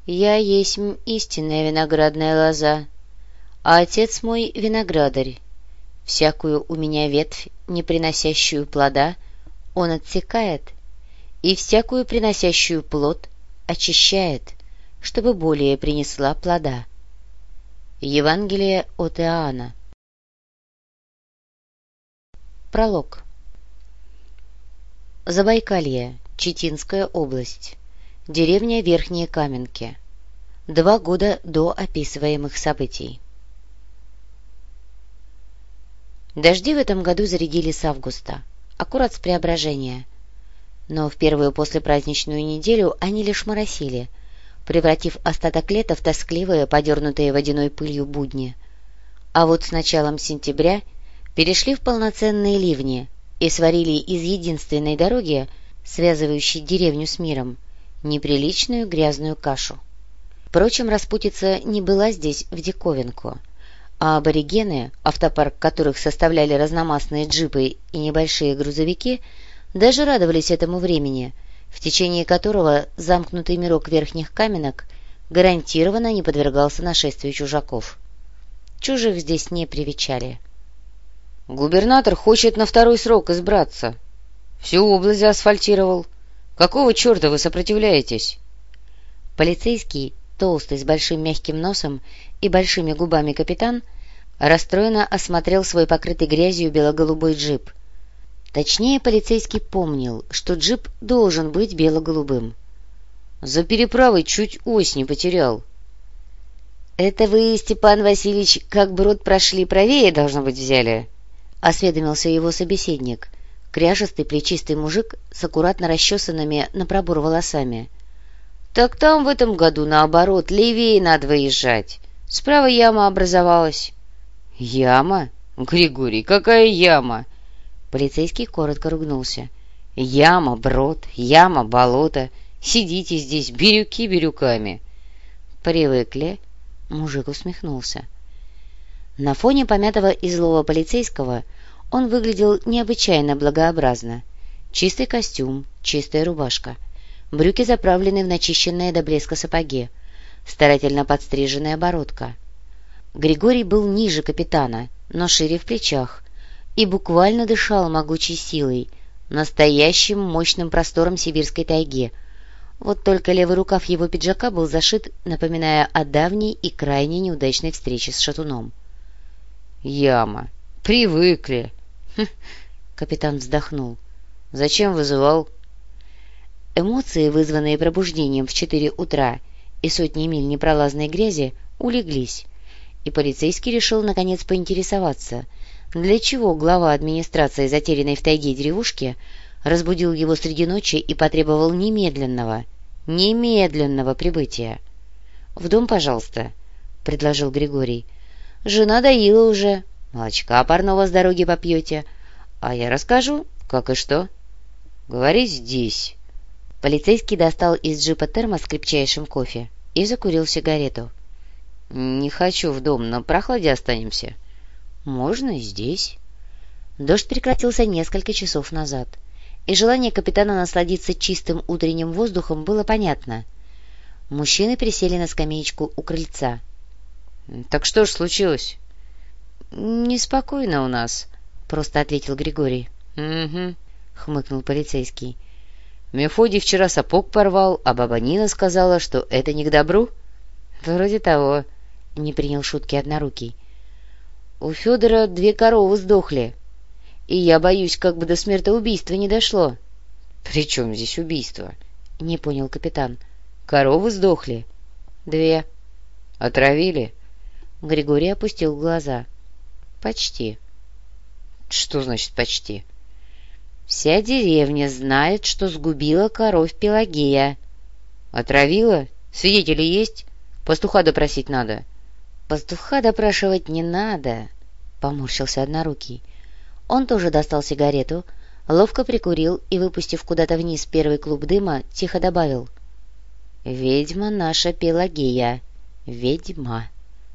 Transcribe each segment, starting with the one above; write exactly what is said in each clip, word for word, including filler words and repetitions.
Я есмь истинная виноградная лоза, а отец мой виноградарь. Всякую у меня ветвь, не приносящую плода, он отсекает, и всякую приносящую плод очищает, чтобы более принесла плода». Евангелие от Иоанна. Пролог. Забайкалье, Читинская область, деревня Верхние Каменки. Два года до описываемых событий. Дожди в этом году зарядили с августа, аккурат с Преображения. Но в первую послепраздничную неделю они лишь моросили, превратив остаток лета в тоскливые, подернутые водяной пылью будни. А вот с началом сентября перешли в полноценные ливни и сварили из единственной дороги, связывающей деревню с миром, неприличную грязную кашу. Впрочем, распутица не была здесь в диковинку, а аборигены, автопарк которых составляли разномастные джипы и небольшие грузовики, даже радовались этому времени, в течение которого замкнутый мирок Верхних Каменок гарантированно не подвергался нашествию чужаков. Чужих здесь не привечали. «Губернатор хочет на второй срок избраться. Всю область заасфальтировал. Какого черта вы сопротивляетесь?» Полицейский, толстый, с большим мягким носом и большими губами капитан, расстроенно осмотрел свой покрытый грязью бело-голубой джип. Точнее, полицейский помнил, что джип должен быть бело-голубым. «За переправой чуть ось не потерял». «Это вы, Степан Васильевич, как брод прошли, правее, должно быть, взяли?» — осведомился его собеседник, кряжестый плечистый мужик с аккуратно расчесанными на пробор волосами. «Так там в этом году, наоборот, левее надо выезжать. Справа яма образовалась». «Яма? Григорий, какая яма?» Полицейский коротко ругнулся. «Яма, брод, яма, болото. Сидите здесь, бирюки бирюками». «Привыкли?» — мужик усмехнулся. На фоне помятого и злого полицейского он выглядел необычайно благообразно. Чистый костюм, чистая рубашка, брюки заправлены в начищенные до блеска сапоги, старательно подстриженная бородка. Григорий был ниже капитана, но шире в плечах, и буквально дышал могучей силой, настоящим мощным простором сибирской тайги. Вот только левый рукав его пиджака был зашит, напоминая о давней и крайне неудачной встрече с шатуном. «Яма. Привыкли». Хм, капитан вздохнул. «Зачем вызывал?» Эмоции, вызванные пробуждением в четыре утра и сотни миль непролазной грязи, улеглись, и полицейский решил наконец поинтересоваться, для чего глава администрации затерянной в тайге деревушки разбудил его среди ночи и потребовал немедленного, немедленного прибытия. «В дом, пожалуйста», — предложил Григорий. «Жена доила уже, молочка парного с дороги попьете, а я расскажу, как и что». «Говори здесь». Полицейский достал из джипа термос с крепчайшим кофе и закурил сигарету. «Не хочу в дом, на прохладе останемся». «Можно и здесь». Дождь прекратился несколько часов назад, и желание капитана насладиться чистым утренним воздухом было понятно. Мужчины присели на скамеечку у крыльца. «Так что ж случилось?» «Неспокойно у нас», — просто ответил Григорий. «Угу», — хмыкнул полицейский. «Мефодий вчера сапог порвал, а баба Нина сказала, что это не к добру?» «Вроде того», — не принял шутки однорукий. «У Федора две коровы сдохли, и я боюсь, как бы до смертоубийства не дошло». «При чем здесь убийство?» — не понял капитан. «Коровы сдохли?» «Две». «Отравили?» Григорий опустил глаза. «Почти». «Что значит «почти»?» «Вся деревня знает, что сгубила коров Пелагея». «Отравила? Свидетели есть? Пастуха допросить надо». «Пастуха допрашивать не надо», — поморщился однорукий. Он тоже достал сигарету, ловко прикурил и, выпустив куда-то вниз первый клуб дыма, тихо добавил: «Ведьма наша Пелагея, ведьма».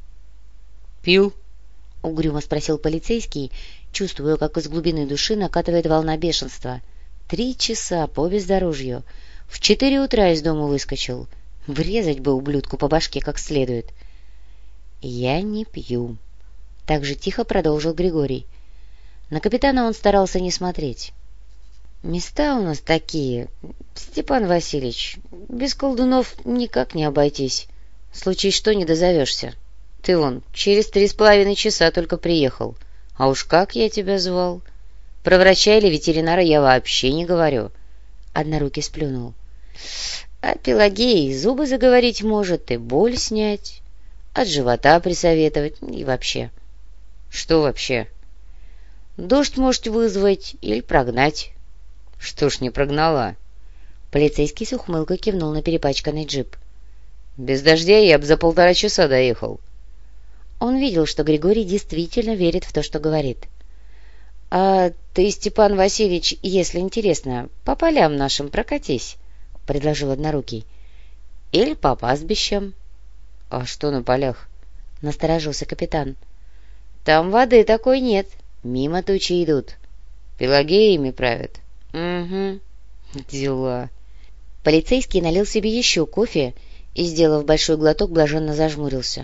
«Пил?» — угрюмо спросил полицейский, чувствуя, как из глубины души накатывает волна бешенства. Три часа по бездорожью. В четыре утра из дома выскочил. Врезать бы ублюдку по башке как следует. «Я не пью», — так же тихо продолжил Григорий. На капитана он старался не смотреть. «Места у нас такие, Степан Васильевич, без колдунов никак не обойтись. Случись что, не дозовешься. Ты вон, через три с половиной часа только приехал. А уж как я тебя звал? Про врача или ветеринара я вообще не говорю». Однорукий сплюнул. «А Пелагея и зубы заговорить может, и боль снять, от живота присоветовать и вообще». «Что вообще?» «Дождь может вызвать или прогнать». «Что ж не прогнала?» Полицейский с ухмылкой кивнул на перепачканный джип. «Без дождя я б за полтора часа доехал». Он видел, что Григорий действительно верит в то, что говорит. «А ты, Степан Васильевич, если интересно, по полям нашим прокатись», — предложил Однорукий. «Или по пастбищам». «А что на полях?» — насторожился капитан. «Там воды такой нет, мимо тучи идут. Пелагеями правят». «Угу, дела». Полицейский налил себе еще кофе и, сделав большой глоток, блаженно зажмурился.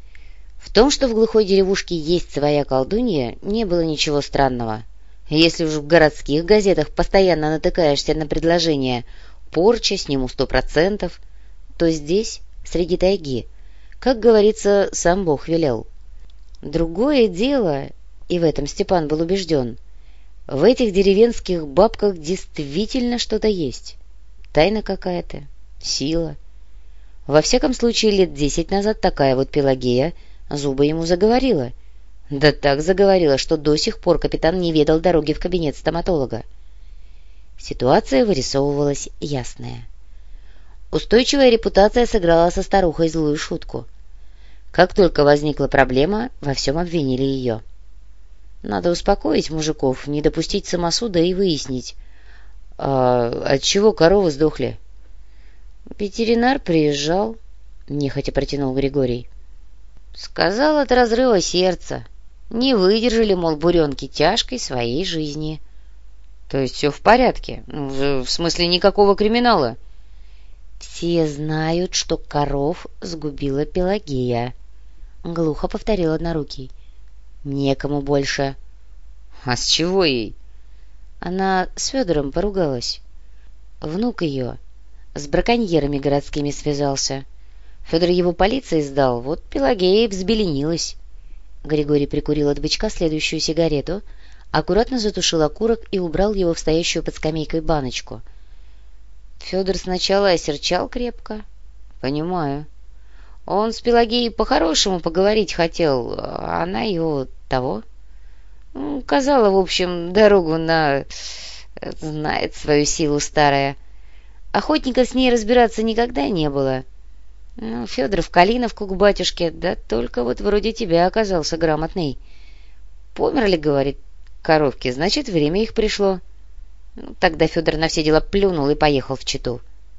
В том, что в глухой деревушке есть своя колдунья, не было ничего странного. Если уж в городских газетах постоянно натыкаешься на предложение «порча, сниму сто процентов», то здесь, среди тайги, как говорится, сам Бог велел. Другое дело, и в этом Степан был убежден, в этих деревенских бабках действительно что-то есть. Тайна какая-то, сила. Во всяком случае, лет десять назад такая вот Пелагея зубы ему заговорила. Да так заговорила, что до сих пор капитан не ведал дороги в кабинет стоматолога. Ситуация вырисовывалась ясная. Устойчивая репутация сыграла со старухой злую шутку. Как только возникла проблема, во всем обвинили ее. Надо успокоить мужиков, не допустить самосуда и выяснить, а от чего коровы сдохли. Ветеринар приезжал, нехотя протянул Григорий. Сказал, от разрыва сердца. Не выдержали, мол, буренки тяжкой своей жизни. То есть все в порядке? В смысле, никакого криминала? Все знают, что коров сгубила Пелагея, глухо повторил Однорукий. Некому больше. А с чего ей? Она с Федором поругалась. Внук ее с браконьерами городскими связался. Федор его полиции сдал, вот Пелагея взбеленилась. Григорий прикурил от бычка следующую сигарету, аккуратно затушил окурок и убрал его в стоящую под скамейкой баночку. Федор сначала осерчал крепко. Понимаю. Он с Пелагеей по-хорошему поговорить хотел, а она его того. Указала, в общем, дорогу на... Знает свою силу старая. Охотника с ней разбираться никогда не было. Ну, Федор в Калиновку к батюшке, да только вот вроде тебя оказался грамотный. Померли, говорит, коровки, значит, время их пришло. Ну, тогда Федор на все дела плюнул и поехал в Читу.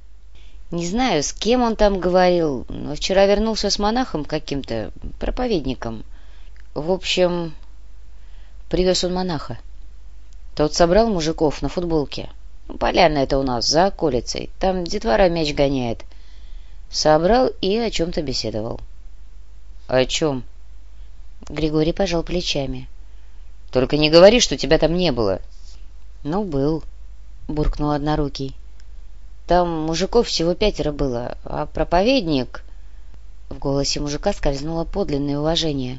Не знаю, с кем он там говорил, но вчера вернулся с монахом каким-то, проповедником. В общем, привез он монаха. Тот собрал мужиков на футболке. Поляна это у нас, за околицей. Там детвора мяч гоняет. Собрал и о чем-то беседовал. — О чем? Григорий пожал плечами. — Только не говори, что тебя там не было. — Ну, был, — буркнул Однорукий. — Там мужиков всего пятеро было, а проповедник... В голосе мужика скользнуло подлинное уважение.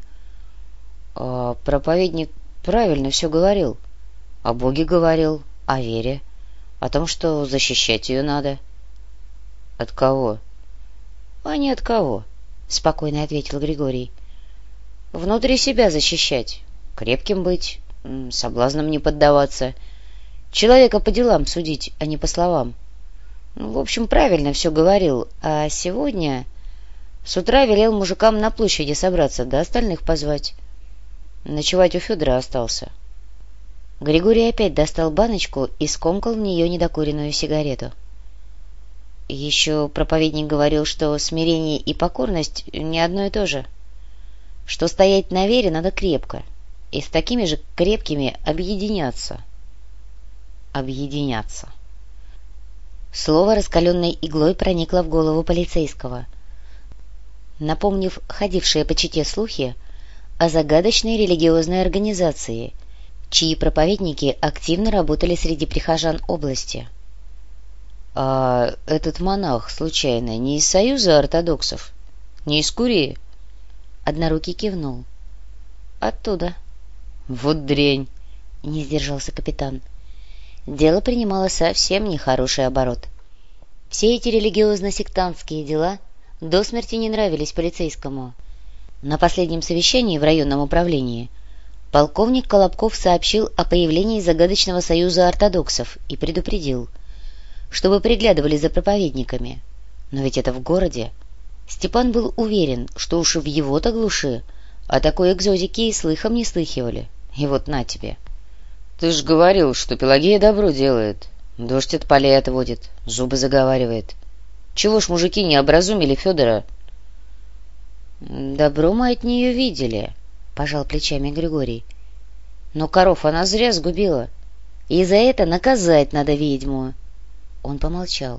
— А проповедник правильно все говорил. О Боге говорил, о вере, о том, что защищать ее надо. — От кого? — А не от кого, — спокойно ответил Григорий. — Внутри себя защищать, крепким быть, соблазнам не поддаваться, человека по делам судить, а не по словам. Ну, в общем, правильно все говорил, а сегодня с утра велел мужикам на площади собраться, да остальных позвать. Ночевать у Федора остался. Григорий опять достал баночку и скомкал в нее недокуренную сигарету. Еще проповедник говорил, что смирение и покорность не одно и то же, что стоять на вере надо крепко, и с такими же крепкими объединяться. Объединяться. Слово раскаленной иглой проникло в голову полицейского, напомнив ходившие по Чите слухи о загадочной религиозной организации, чьи проповедники активно работали среди прихожан области. — А этот монах, случайно, не из Союза ортодоксов? Не из Курии? Однорукий кивнул. — Оттуда. — Вот дрянь! — не сдержался капитан. Дело принимало совсем нехороший оборот. Все эти религиозно-сектантские дела до смерти не нравились полицейскому. На последнем совещании в районном управлении полковник Колобков сообщил о появлении загадочного союза ортодоксов и предупредил, чтобы приглядывали за проповедниками. Но ведь это в городе. Степан был уверен, что уж в его-то глуши о такой экзотике и слыхом не слыхивали. И вот на тебе. — Ты ж говорил, что Пелагея добро делает. Дождь от полей отводит, зубы заговаривает. Чего ж мужики не образумили Федора? — Добро мы от нее видели, — пожал плечами Григорий. — Но коров она зря сгубила, и за это наказать надо ведьму. Он помолчал.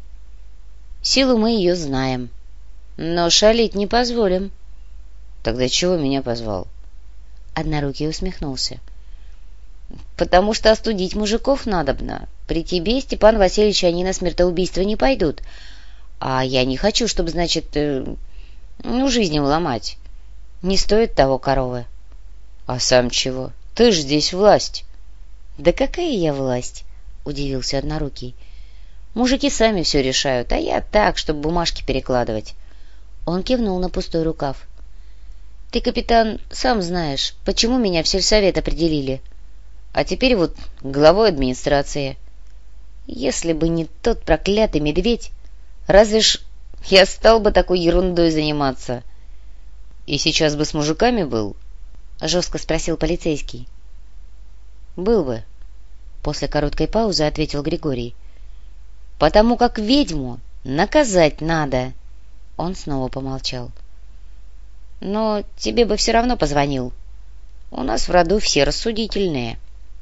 — Силу мы ее знаем, но шалить не позволим. — Тогда чего меня позвал? Однорукий усмехнулся. — Потому что остудить мужиков надобно. При тебе, Степан Васильевич, они на смертоубийство не пойдут. А я не хочу, чтобы, значит, э, ну, жизнь им ломать. Не стоит того коровы. — А сам чего? Ты ж здесь власть. — Да какая я власть? — удивился Однорукий. — Мужики сами все решают, а я так, чтобы бумажки перекладывать. Он кивнул на пустой рукав. — Ты, капитан, сам знаешь, почему меня в сельсовет определили. А теперь вот главой администрации. Если бы не тот проклятый медведь, разве ж я стал бы такой ерундой заниматься? — И сейчас бы с мужиками был? — жестко спросил полицейский. — Был бы. После короткой паузы ответил Григорий. — Потому как ведьму наказать надо. Он снова помолчал. — Но тебе бы все равно позвонил. У нас в роду все рассудительные.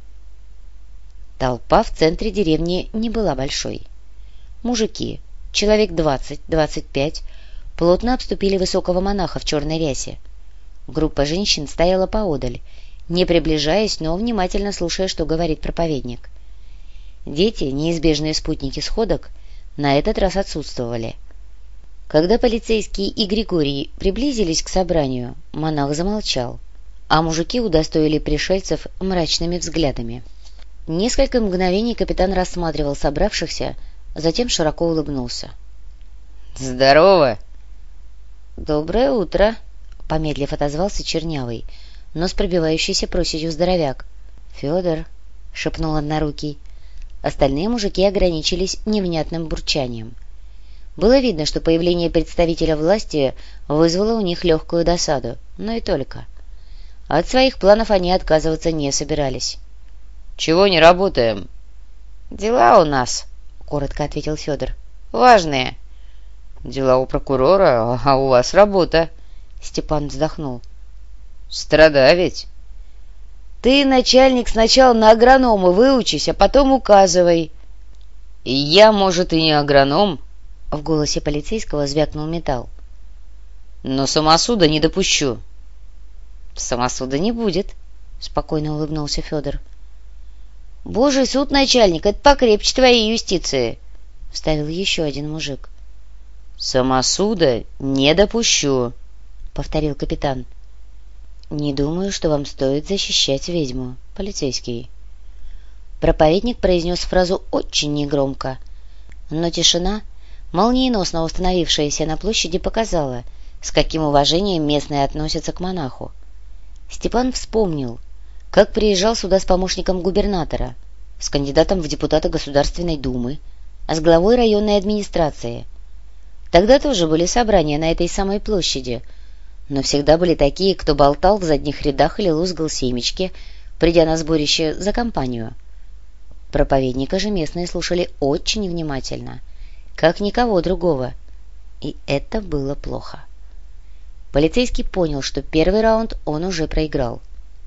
Толпа в центре деревни не была большой. Мужики, человек двадцать-двадцать пять, плотно обступили высокого монаха в черной рясе. Группа женщин стояла поодаль, не приближаясь, но внимательно слушая, что говорит проповедник. Дети, неизбежные спутники сходок, на этот раз отсутствовали. Когда полицейские и Григорий приблизились к собранию, монах замолчал, а мужики удостоили пришельцев мрачными взглядами. Несколько мгновений капитан рассматривал собравшихся, затем широко улыбнулся. — Здорово! — Доброе утро! — помедлив отозвался чернявый, но с пробивающейся проседью здоровяк. — Федор! — шепнул Однорукий. Остальные мужики ограничились невнятным бурчанием. Было видно, что появление представителя власти вызвало у них легкую досаду, но и только. От своих планов они отказываться не собирались. — Чего не работаем? — Дела у нас, — коротко ответил Федор. — Важные. — Дела у прокурора, а у вас работа. Степан вздохнул. — Страда ведь. — Ты, начальник, сначала на агронома выучись, а потом указывай. — Я, может, и не агроном. В голосе полицейского звякнул металл. — Но самосуда не допущу. — Самосуда не будет, — спокойно улыбнулся Федор. — Божий суд, начальник, это покрепче твоей юстиции, — вставил еще один мужик. — Самосуда не допущу, — повторил капитан. — Не думаю, что вам стоит защищать ведьму, полицейский. Проповедник произнес фразу очень негромко, но тишина, молниеносно установившаяся на площади, показала, с каким уважением местные относятся к монаху. Степан вспомнил, как приезжал сюда с помощником губернатора, с кандидатом в депутаты Государственной Думы, а с главой районной администрации. Тогда тоже были собрания на этой самой площади, но всегда были такие, кто болтал в задних рядах или лузгал семечки, придя на сборище за компанию. Проповедника же местные слушали очень внимательно, как никого другого, и это было плохо. Полицейский понял, что первый раунд он уже проиграл.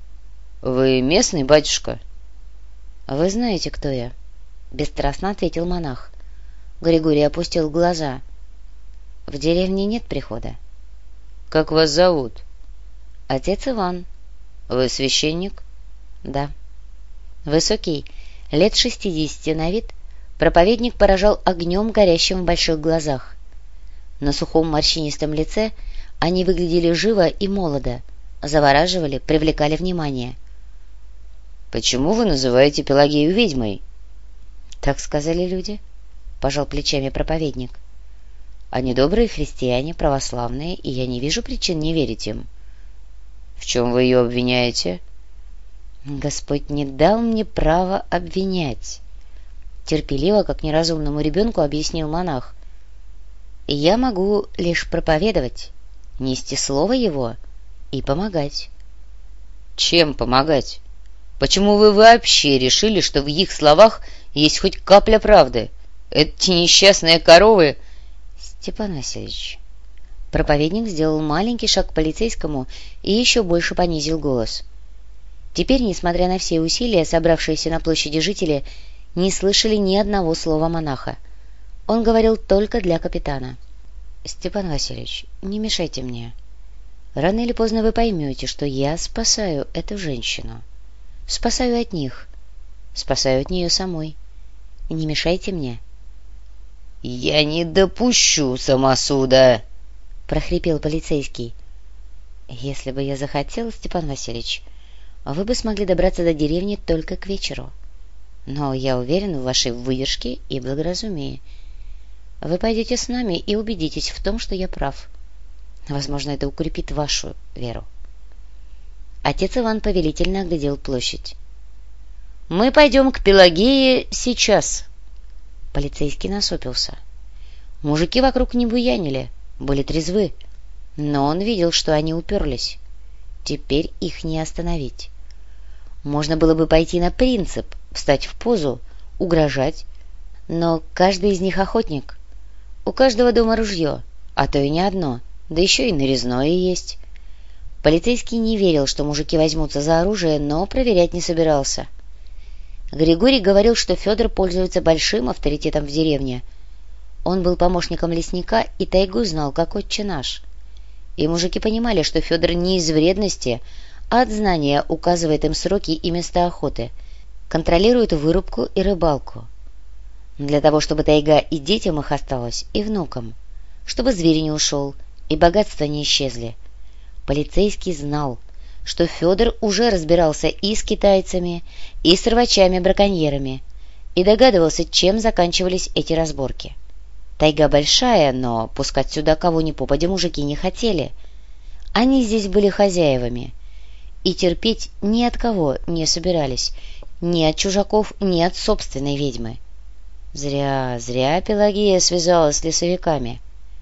— Вы местный, батюшка? — Вы знаете, кто я, — бесстрастно ответил монах. Григорий опустил глаза. «В деревне нет прихода». «Как вас зовут?» «Отец Иван». «Вы священник?» «Да». Высокий, лет шестидесяти на вид, проповедник поражал огнем, горящим в больших глазах. На сухом морщинистом лице они выглядели живо и молодо, завораживали, привлекали внимание. «Почему вы называете Пелагею ведьмой?» «Так сказали люди», — пожал плечами проповедник. «Они добрые христиане, православные, и я не вижу причин не верить им». «В чем вы ее обвиняете?» «Господь не дал мне права обвинять», — терпеливо, как неразумному ребенку, объяснил монах. «Я могу лишь проповедовать, нести слово его и помогать». «Чем помогать? Почему вы вообще решили, что в их словах есть хоть капля правды? Эти несчастные коровы...» «Степан Васильевич...» Проповедник сделал маленький шаг к полицейскому и еще больше понизил голос. Теперь, несмотря на все усилия, собравшиеся на площади жители не слышали ни одного слова монаха. Он говорил только для капитана. «Степан Васильевич, не мешайте мне. Рано или поздно вы поймете, что я спасаю эту женщину. Спасаю от них. Спасаю от нее самой. Не мешайте мне». «Я не допущу самосуда!» — прохрипел полицейский. «Если бы я захотел, Степан Васильевич, вы бы смогли добраться до деревни только к вечеру. Но я уверен в вашей выдержке и благоразумии. Вы пойдете с нами и убедитесь в том, что я прав. Возможно, это укрепит вашу веру». Отец Иван повелительно оглядел площадь. «Мы пойдем к Пелагее сейчас». Полицейский насупился. Мужики вокруг не буянили, были трезвы, но он видел, что они уперлись. Теперь их не остановить. Можно было бы пойти на принцип, встать в позу, угрожать, но каждый из них охотник. У каждого дома ружье, а то и не одно, да еще и нарезное есть. Полицейский не верил, что мужики возьмутся за оружие, но проверять не собирался. Григорий говорил, что Федор пользуется большим авторитетом в деревне. Он был помощником лесника и тайгу знал, как отче наш. И мужики понимали, что Федор не из вредности, а от знания указывает им сроки и места охоты, контролирует вырубку и рыбалку. Для того, чтобы тайга и детям их осталось, и внукам, чтобы зверь не ушел, и богатства не исчезли. Полицейский знал, что Федор уже разбирался и с китайцами, и с рвачами-браконьерами, и догадывался, чем заканчивались эти разборки. Тайга большая, но пускать сюда кого ни попадя мужики не хотели. Они здесь были хозяевами, и терпеть ни от кого не собирались, ни от чужаков, ни от собственной ведьмы. Зря, зря Пелагея связалась с лесовиками.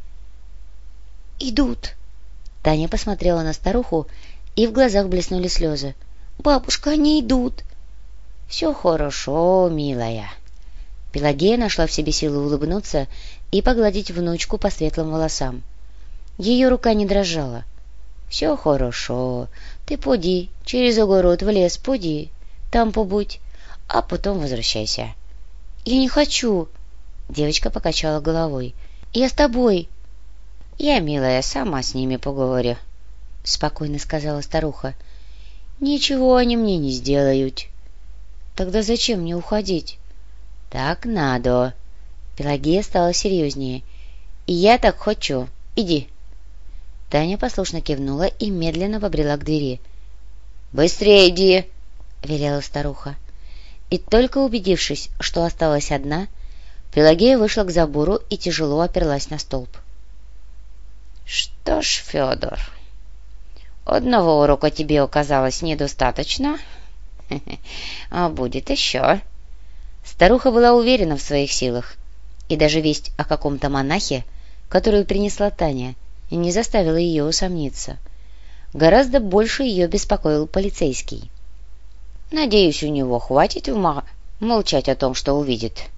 «Идут!» Таня посмотрела на старуху, и в глазах блеснули слезы. «Бабушка, они идут!» «Все хорошо, милая!» Пелагея нашла в себе силы улыбнуться и погладить внучку по светлым волосам. Ее рука не дрожала. «Все хорошо. Ты поди, через огород в лес поди, там побудь, а потом возвращайся». «Я не хочу!» Девочка покачала головой. «Я с тобой!» «Я, милая, сама с ними поговорю», — спокойно сказала старуха. «Ничего они мне не сделают». «Тогда зачем мне уходить?» «Так надо». Пелагея стала серьезнее. «И я так хочу. Иди». Таня послушно кивнула и медленно побрела к двери. «Быстрее иди!» — велела старуха. И только убедившись, что осталась одна, Пелагея вышла к забору и тяжело оперлась на столб. «Что ж, Федор, одного урока тебе оказалось недостаточно, а будет еще». Старуха была уверена в своих силах, и даже весть о каком-то монахе, которую принесла Таня, не заставила ее усомниться. Гораздо больше ее беспокоил полицейский. «Надеюсь, у него хватит ума молчать о том, что увидит».